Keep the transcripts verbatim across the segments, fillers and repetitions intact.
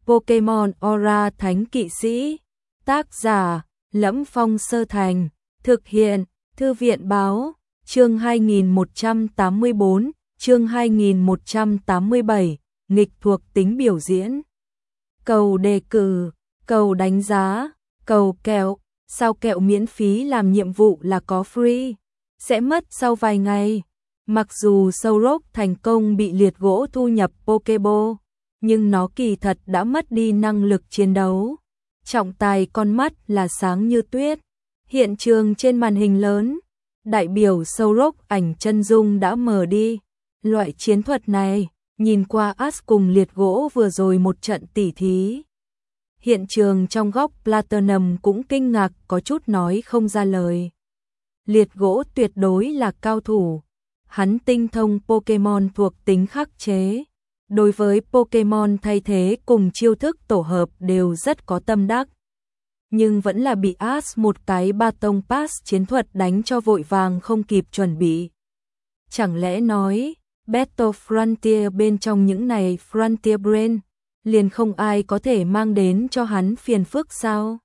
Pokemon Aura Thánh Kỵ Sĩ. Tác giả: Lẫm Phong Sơ Thành. Thực hiện: Thư viện Báo. Chương hai nghìn một trăm tám mươi bốn, chương hai nghìn một trăm tám mươi bảy, nghịch thuộc tính biểu diễn. Cầu đề cử, cầu đánh giá, cầu kẹo, sao kẹo miễn phí làm nhiệm vụ là có free, sẽ mất sau vài ngày. Mặc dù Solrock thành công bị liệt gỗ thu nhập Pokéball, nhưng nó kỳ thật đã mất đi năng lực chiến đấu. Trọng tài con mắt là sáng như tuyết. Hiện trường trên màn hình lớn, đại biểu Solrock ảnh chân dung đã mờ đi. Loại chiến thuật này, nhìn qua Ash cùng liệt gỗ vừa rồi một trận tỉ thí. Hiện trường trong góc Platinum cũng kinh ngạc có chút nói không ra lời. Liệt gỗ tuyệt đối là cao thủ. Hắn tinh thông Pokemon thuộc tính khắc chế. Đối với Pokemon thay thế cùng chiêu thức tổ hợp đều rất có tâm đắc. Nhưng vẫn là bị Ash một cái Baton Pass chiến thuật đánh cho vội vàng không kịp chuẩn bị. Chẳng lẽ nói, Battle Frontier bên trong những này Frontier Brain, liền không ai có thể mang đến cho hắn phiền phức sao?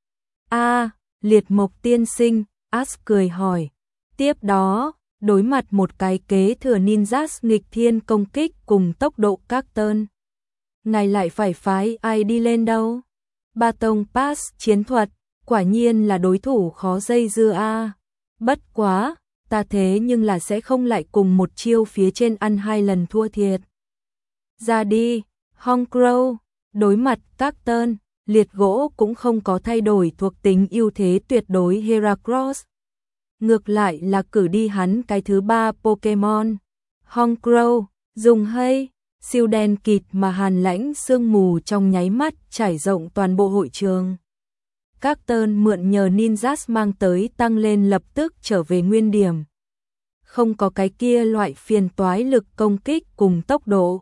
A, à, liệt mộc tiên sinh, Ash cười hỏi. Tiếp đó, đối mặt một cái kế thừa ninjas nghịch thiên công kích cùng tốc độ Carton. Ngài lại phải phái ai đi lên đâu? Baton Pass chiến thuật, quả nhiên là đối thủ khó dây dưa a. À. Bất quá, ta thế nhưng là sẽ không lại cùng một chiêu phía trên ăn hai lần thua thiệt. Ra đi, Honchkrow, đối mặt Carton, liệt gỗ cũng không có thay đổi thuộc tính ưu thế tuyệt đối Heracross. Ngược lại là cử đi hắn cái thứ ba Pokemon. Honchkrow, dùng hay, siêu đen kịt mà hàn lãnh sương mù trong nháy mắt trải rộng toàn bộ hội trường. Carton mượn nhờ ninjas mang tới tăng lên lập tức trở về nguyên điểm. Không có cái kia loại phiền toái lực công kích cùng tốc độ.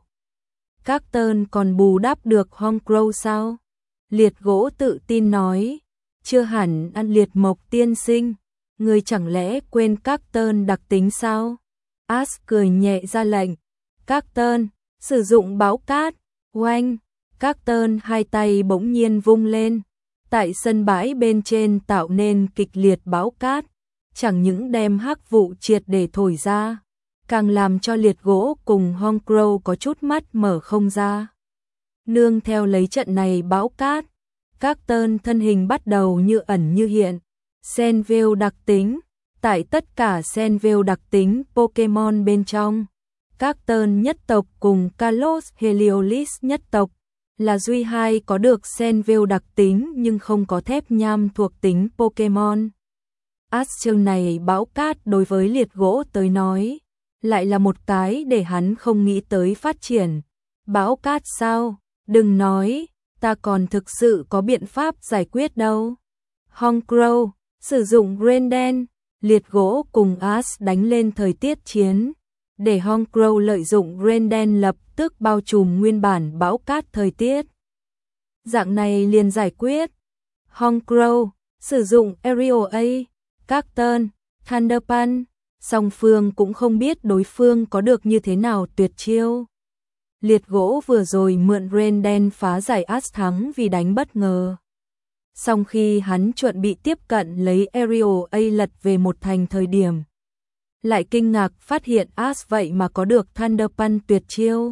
Carton còn bù đắp được Honchkrow sao? Liệt gỗ tự tin nói. Chưa hẳn ăn liệt mộc tiên sinh. Người chẳng lẽ quên Carton đặc tính sao? Ash cười nhẹ ra lệnh. Carton, sử dụng báo cát. Oanh, Carton hai tay bỗng nhiên vung lên. Tại sân bãi bên trên tạo nên kịch liệt bão cát, chẳng những đem hắc vụ triệt để thổi ra, càng làm cho liệt gỗ cùng Honchkrow có chút mắt mở không ra. Nương theo lấy trận này bão cát, Carton thân hình bắt đầu như ẩn như hiện. Senville đặc tính, tại tất cả Senville đặc tính Pokemon bên trong, Carton nhất tộc cùng Kalos Heliolisk nhất tộc là duy hai có được Senville đặc tính nhưng không có thép nham thuộc tính Pokemon. Astral này bão cát đối với liệt gỗ tới nói, lại là một cái để hắn không nghĩ tới phát triển. Bão cát sao? Đừng nói, ta còn thực sự có biện pháp giải quyết đâu. Honchkrow, sử dụng Rain đen, liệt gỗ cùng Ash đánh lên thời tiết chiến. Để Honchkrow lợi dụng Rain đen lập tức bao trùm nguyên bản bão cát thời tiết. Dạng này liền giải quyết. Honchkrow, sử dụng Aerial A, Carton, Thunder Punch, song phương cũng không biết đối phương có được như thế nào tuyệt chiêu. Liệt gỗ vừa rồi mượn Rain đen phá giải Ash thắng vì đánh bất ngờ. Song khi hắn chuẩn bị tiếp cận lấy Aerial A lật về một thành thời điểm, lại kinh ngạc phát hiện Ash vậy mà có được Thunder Punch tuyệt chiêu.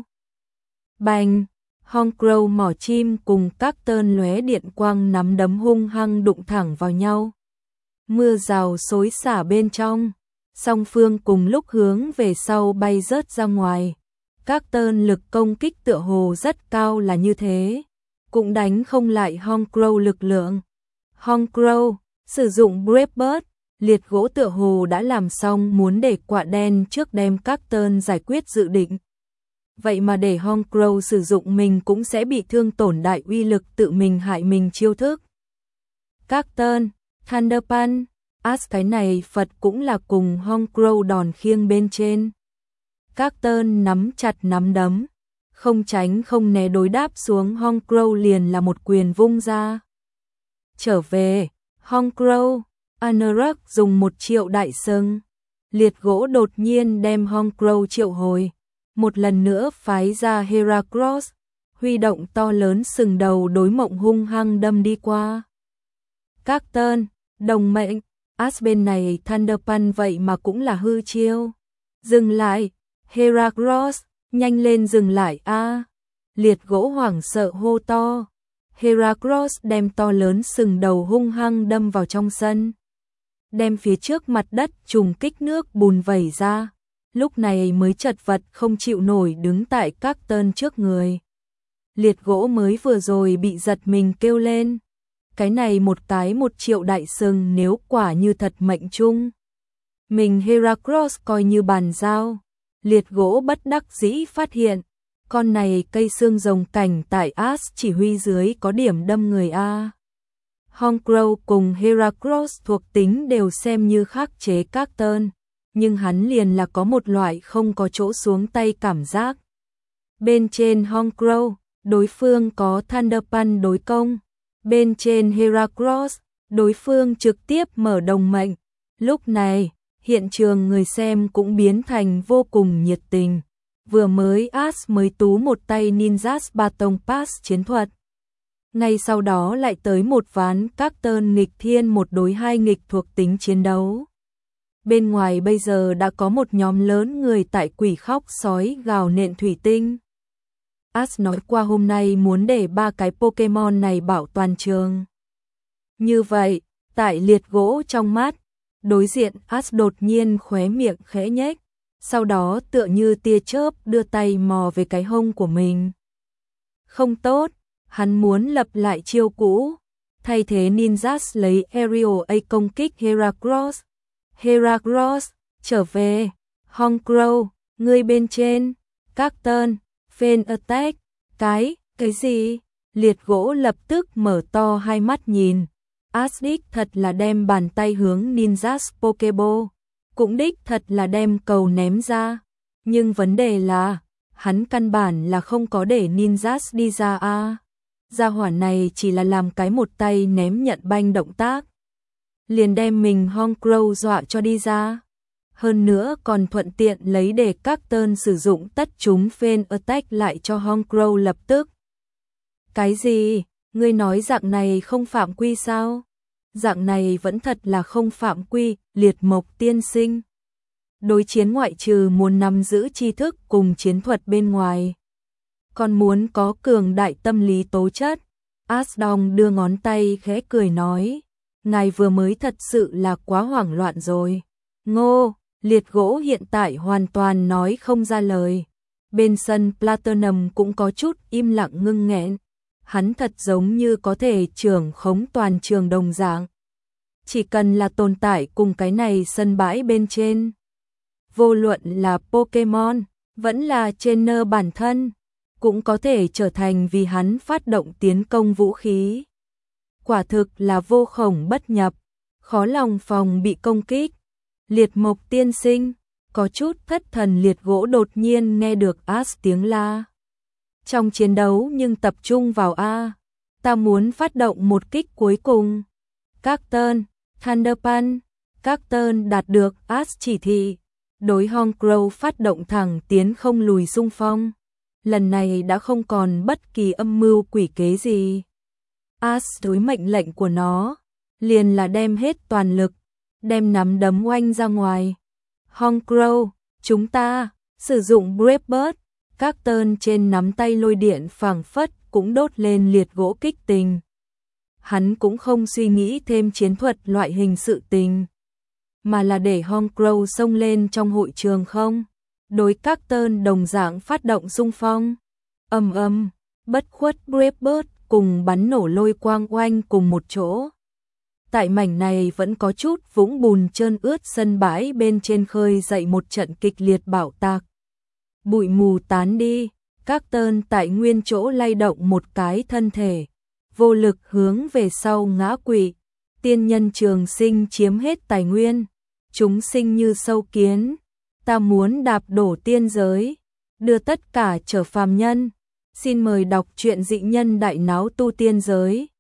Bành, Honchkrow mỏ chim cùng Carton lóe điện quang nắm đấm hung hăng đụng thẳng vào nhau. Mưa rào xối xả bên trong, song phương cùng lúc hướng về sau bay rớt ra ngoài. Carton lực công kích tựa hồ rất cao là như thế, cũng đánh không lại Honchkrow lực lượng. Honchkrow, sử dụng Brave Bird, liệt gỗ tựa hồ đã làm xong muốn để quạ đen trước đem Carton giải quyết dự định. Vậy mà để Honchkrow sử dụng mình cũng sẽ bị thương tổn đại uy lực tự mình hại mình chiêu thức. Carton, Thunder Punch, Ash cái này Phật cũng là cùng Honchkrow đòn khiêng bên trên. Carton nắm chặt nắm đấm, không tránh không né đối đáp xuống Honchkrow liền là một quyền vung ra. Trở về, Honchkrow, Anorak dùng một triệu đại sừng. Liệt gỗ đột nhiên đem Honchkrow triệu hồi. Một lần nữa phái ra Heracross, huy động to lớn sừng đầu đối mộng hung hăng đâm đi qua. Carton, đồng mệnh, Ash bên này Thunder Punch vậy mà cũng là hư chiêu. Dừng lại, Heracross, nhanh lên dừng lại a. Liệt gỗ hoảng sợ hô to. Heracross đem to lớn sừng đầu hung hăng đâm vào trong sân. Đem phía trước mặt đất trùng kích nước bùn vẩy ra. Lúc này mới chật vật không chịu nổi đứng tại Carton trước người. Liệt gỗ mới vừa rồi bị giật mình kêu lên. Cái này một cái một triệu đại sừng nếu quả như thật mệnh chung. Mình Heracross coi như bàn giao. Liệt gỗ bất đắc dĩ phát hiện. Con này cây xương rồng cảnh tại Ash chỉ huy dưới có điểm đâm người A. Hongcrow cùng Heracross thuộc tính đều xem như khắc chế Carton. Nhưng hắn liền là có một loại không có chỗ xuống tay cảm giác. Bên trên Hongcrow, đối phương có Thunder Punch đối công. Bên trên Heracross, đối phương trực tiếp mở đồng mệnh. Lúc này, hiện trường người xem cũng biến thành vô cùng nhiệt tình. Vừa mới Ash mới tú một tay Ninja's Baton Pass chiến thuật. Ngay sau đó lại tới một ván Carton nghịch thiên một đối hai nghịch thuộc tính chiến đấu. Bên ngoài bây giờ đã có một nhóm lớn người tại quỷ khóc sói gào nện thủy tinh. Ash nói qua hôm nay muốn để ba cái Pokemon này bảo toàn trường. Như vậy, tại liệt gỗ trong mắt, đối diện Ash đột nhiên khóe miệng khẽ nhếch, sau đó tựa như tia chớp đưa tay mò về cái hông của mình. Không tốt, hắn muốn lập lại chiêu cũ, thay thế Ninjas lấy Aerial A công kích Heracross. Heracross, trở về, Hongcrow, ngươi bên trên, Carton, Fan Attack, cái, cái gì? Liệt gỗ lập tức mở to hai mắt nhìn. Ash đích thật là đem bàn tay hướng Ninja's Pokeball, cũng đích thật là đem cầu ném ra. Nhưng vấn đề là, hắn căn bản là không có để Ninjas đi ra a. Gia hỏa này chỉ là làm cái một tay ném nhận banh động tác. Liền đem mình Hongcrow dọa cho đi ra. Hơn nữa còn thuận tiện lấy để Carton sử dụng tất chúng Fan Attack lại cho Hongcrow lập tức. Cái gì? Ngươi nói dạng này không phạm quy sao? Dạng này vẫn thật là không phạm quy, Liệt Mộc tiên sinh. Đối chiến ngoại trừ muốn nắm giữ tri thức cùng chiến thuật bên ngoài, còn muốn có cường đại tâm lý tố chất. Ash Dong đưa ngón tay khẽ cười nói, ngài vừa mới thật sự là quá hoảng loạn rồi. Ngô, liệt gỗ hiện tại hoàn toàn nói không ra lời. Bên sân Platinum cũng có chút im lặng ngưng nghẹn. Hắn thật giống như có thể trưởng khống toàn trường đồng dạng. Chỉ cần là tồn tại cùng cái này sân bãi bên trên. Vô luận là Pokemon, vẫn là trainer bản thân, cũng có thể trở thành vì hắn phát động tiến công vũ khí. Quả thực là vô khổng bất nhập, khó lòng phòng bị công kích. Liệt Mộc tiên sinh, có chút thất thần liệt gỗ đột nhiên nghe được Ash tiếng la. Trong chiến đấu nhưng tập trung vào A, ta muốn phát động một kích cuối cùng. Carton, Thunder Punch, Carton đạt được Ash chỉ thị, đối Hongcrow phát động thẳng tiến không lùi xung phong. Lần này đã không còn bất kỳ âm mưu quỷ kế gì. Ash đối mệnh lệnh của nó, liền là đem hết toàn lực, đem nắm đấm oanh ra ngoài. Hongcrow, chúng ta, sử dụng Brave Bird. Carton trên nắm tay lôi điện phảng phất cũng đốt lên liệt gỗ kích tình. Hắn cũng không suy nghĩ thêm chiến thuật loại hình sự tình, mà là để Hongcrow xông lên trong hội trường không. Đối Carton đồng dạng phát động xung phong. Ầm ầm, bất khuất Brave Bird cùng bắn nổ lôi quang oanh cùng một chỗ. Tại mảnh này vẫn có chút vũng bùn trơn ướt sân bãi bên trên khơi dậy một trận kịch liệt bạo tạc. Bụi mù tán đi, Carton tại nguyên chỗ lay động một cái thân thể, vô lực hướng về sau ngã quỵ. Tiên nhân trường sinh chiếm hết tài nguyên, chúng sinh như sâu kiến, ta muốn đạp đổ tiên giới, đưa tất cả trở phàm nhân. Xin mời đọc truyện Dị Nhân Đại Náo Tu Tiên Giới.